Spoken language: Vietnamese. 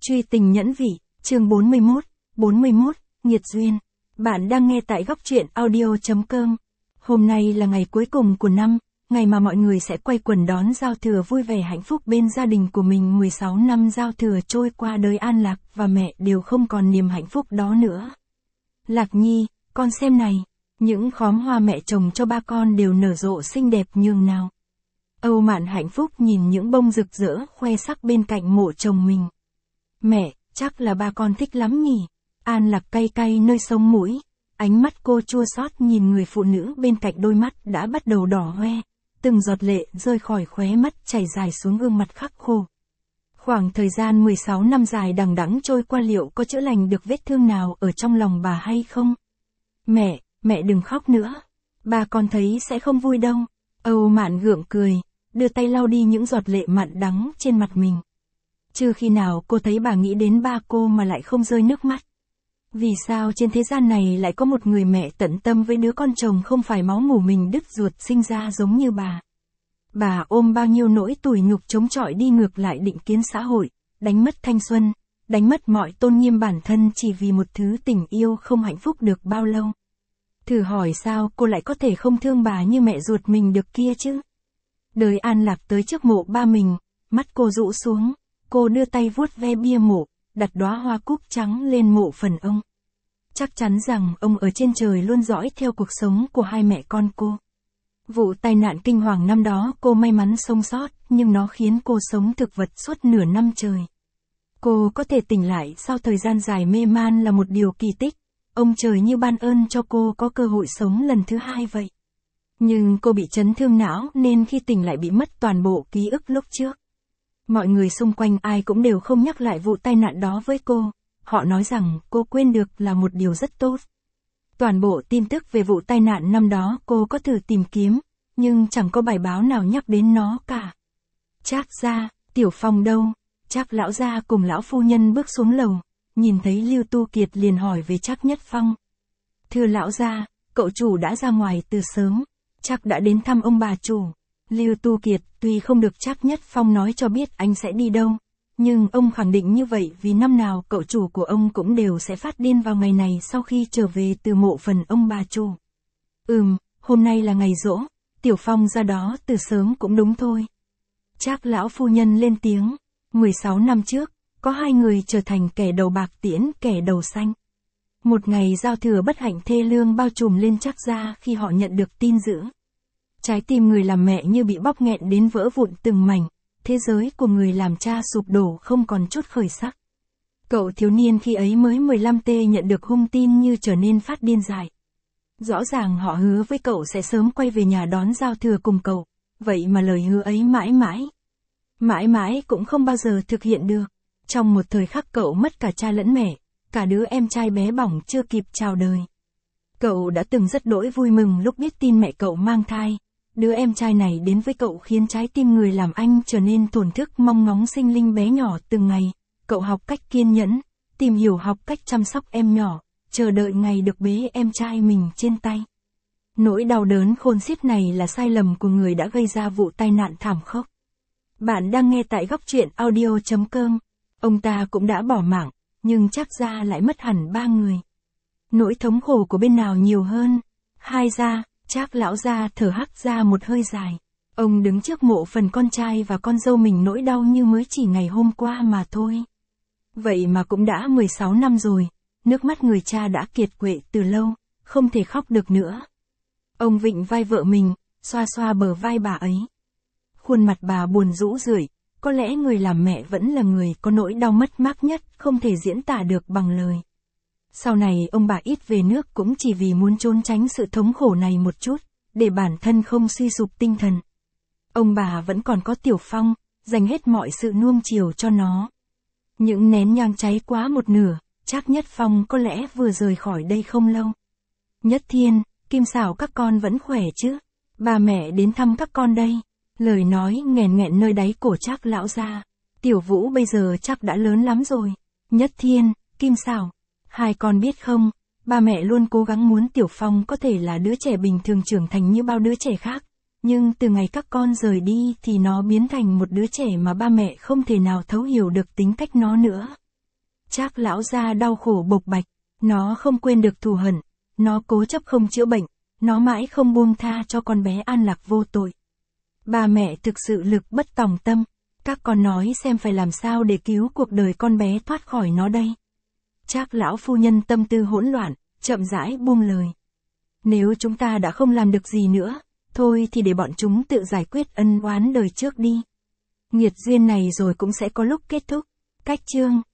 Truy tình nhẫn vị, chương 41, nghiệt duyên. Bạn đang nghe tại góc truyện audio.com. Hôm nay là ngày cuối cùng của năm, ngày mà mọi người sẽ quay quần đón giao thừa vui vẻ hạnh phúc bên gia đình của mình. 16 năm giao thừa trôi qua, đời An Lạc và mẹ đều không còn niềm hạnh phúc đó nữa. Lạc Nhi, con xem này, những khóm hoa mẹ trồng cho ba con đều nở rộ xinh đẹp nhường nào. Âu Mạn hạnh phúc nhìn những bông rực rỡ khoe sắc bên cạnh mộ chồng mình. Mẹ, chắc là ba con thích lắm nhỉ. An Lạc cay cay nơi sống mũi, ánh mắt cô chua xót nhìn người phụ nữ bên cạnh, đôi mắt đã bắt đầu đỏ hoe, từng giọt lệ rơi khỏi khóe mắt chảy dài xuống gương mặt khắc khô. Khoảng thời gian 16 năm dài đằng đẵng trôi qua, liệu có chữa lành được vết thương nào ở trong lòng bà hay không? Mẹ đừng khóc nữa. Ba con thấy sẽ không vui đâu. Âu Mạn gượng cười, đưa tay lau đi những giọt lệ mặn đắng trên mặt mình. Chưa khi nào cô thấy bà nghĩ đến ba cô mà lại không rơi nước mắt. Vì sao trên thế gian này lại có một người mẹ tận tâm với đứa con chồng không phải máu mủ mình đứt ruột sinh ra giống như bà. Bà ôm bao nhiêu nỗi tủi nhục chống chọi đi ngược lại định kiến xã hội, đánh mất thanh xuân, đánh mất mọi tôn nghiêm bản thân chỉ vì một thứ tình yêu không hạnh phúc được bao lâu. Thử hỏi sao cô lại có thể không thương bà như mẹ ruột mình được kia chứ? Đời An Lạc tới trước mộ ba mình, mắt cô rũ xuống, cô đưa tay vuốt ve bia mộ, đặt đóa hoa cúc trắng lên mộ phần ông. Chắc chắn rằng ông ở trên trời luôn dõi theo cuộc sống của hai mẹ con cô. Vụ tai nạn kinh hoàng năm đó cô may mắn sống sót, nhưng nó khiến cô sống thực vật suốt nửa năm trời. Cô có thể tỉnh lại sau thời gian dài mê man là một điều kỳ tích. Ông trời như ban ơn cho cô có cơ hội sống lần thứ hai vậy. Nhưng cô bị chấn thương não nên khi tỉnh lại bị mất toàn bộ ký ức lúc trước. Mọi người xung quanh ai cũng đều không nhắc lại vụ tai nạn đó với cô. Họ nói rằng cô quên được là một điều rất tốt. Toàn bộ tin tức về vụ tai nạn năm đó cô có thử tìm kiếm, nhưng chẳng có bài báo nào nhắc đến nó cả. Trác gia, Tiểu Phong đâu? Trác lão gia cùng lão phu nhân bước xuống lầu, nhìn thấy Lưu Tu Kiệt liền hỏi về Trác Nhất Phong. Thưa lão gia, cậu chủ đã ra ngoài từ sớm, Trác đã đến thăm ông bà chủ. Lưu Tu Kiệt tuy không được Trác Nhất Phong nói cho biết anh sẽ đi đâu, nhưng ông khẳng định như vậy vì năm nào cậu chủ của ông cũng đều sẽ phát điên vào ngày này sau khi trở về từ mộ phần ông bà chủ. Hôm nay là ngày giỗ, Tiểu Phong ra đó từ sớm cũng đúng thôi. Trác lão phu nhân lên tiếng, 16 năm trước, có hai người trở thành kẻ đầu bạc tiễn kẻ đầu xanh. Một ngày giao thừa bất hạnh thê lương bao trùm lên Trác gia khi họ nhận được tin dữ. Trái tim người làm mẹ như bị bóp nghẹn đến vỡ vụn từng mảnh, thế giới của người làm cha sụp đổ không còn chút khởi sắc. Cậu thiếu niên khi ấy mới 15T nhận được hung tin như trở nên phát điên dại. Rõ ràng họ hứa với cậu sẽ sớm quay về nhà đón giao thừa cùng cậu, vậy mà lời hứa ấy mãi mãi cũng không bao giờ thực hiện được. Trong một thời khắc cậu mất cả cha lẫn mẹ, cả đứa em trai bé bỏng chưa kịp chào đời. Cậu đã từng rất đỗi vui mừng lúc biết tin mẹ cậu mang thai. Đứa em trai này đến với cậu khiến trái tim người làm anh trở nên thổn thức mong ngóng sinh linh bé nhỏ từng ngày. Cậu học cách kiên nhẫn, tìm hiểu học cách chăm sóc em nhỏ, chờ đợi ngày được bế em trai mình trên tay. Nỗi đau đớn khôn xiết này là sai lầm của người đã gây ra vụ tai nạn thảm khốc. Bạn đang nghe tại góc truyện audio.com. Ông ta cũng đã bỏ mạng, nhưng Trác gia lại mất hẳn 3 người. Nỗi thống khổ của bên nào nhiều hơn? Hai gia. Trác lão gia thở hắt ra một hơi dài. Ông đứng trước mộ phần con trai và con dâu mình, nỗi đau như mới chỉ ngày hôm qua mà thôi. Vậy mà cũng đã 16 năm rồi, nước mắt người cha đã kiệt quệ từ lâu, không thể khóc được nữa. Ông vịn vai vợ mình, xoa xoa bờ vai bà ấy. Khuôn mặt bà buồn rũ rượi, có lẽ người làm mẹ vẫn là người có nỗi đau mất mát nhất, không thể diễn tả được bằng lời. Sau này ông bà ít về nước cũng chỉ vì muốn trốn tránh sự thống khổ này một chút, để bản thân không suy sụp tinh thần. Ông bà vẫn còn có Tiểu Phong, dành hết mọi sự nuông chiều cho nó. Những nén nhang cháy quá một nửa, Trác Nhất Phong có lẽ vừa rời khỏi đây không lâu. Nhất Thiên, Kim Xảo các con vẫn khỏe chứ? Ba mẹ đến thăm các con đây. Lời nói nghẹn nghẹn nơi đáy cổ Trác lão gia. Tiểu Vũ bây giờ chắc đã lớn lắm rồi. Nhất Thiên, Kim Xảo, hai con biết không, ba mẹ luôn cố gắng muốn Tiểu Phong có thể là đứa trẻ bình thường trưởng thành như bao đứa trẻ khác, nhưng từ ngày các con rời đi thì nó biến thành một đứa trẻ mà ba mẹ không thể nào thấu hiểu được tính cách nó nữa. Trác lão gia đau khổ bộc bạch, nó không quên được thù hận, nó cố chấp không chữa bệnh, nó mãi không buông tha cho con bé an lạc vô tội. Bà mẹ thực sự lực bất tòng tâm, các con nói xem phải làm sao để cứu cuộc đời con bé thoát khỏi nó đây. Trác lão phu nhân tâm tư hỗn loạn, chậm rãi buông lời. Nếu chúng ta đã không làm được gì nữa, thôi thì để bọn chúng tự giải quyết ân oán đời trước đi. Nghiệt duyên này rồi cũng sẽ có lúc kết thúc. Cách chương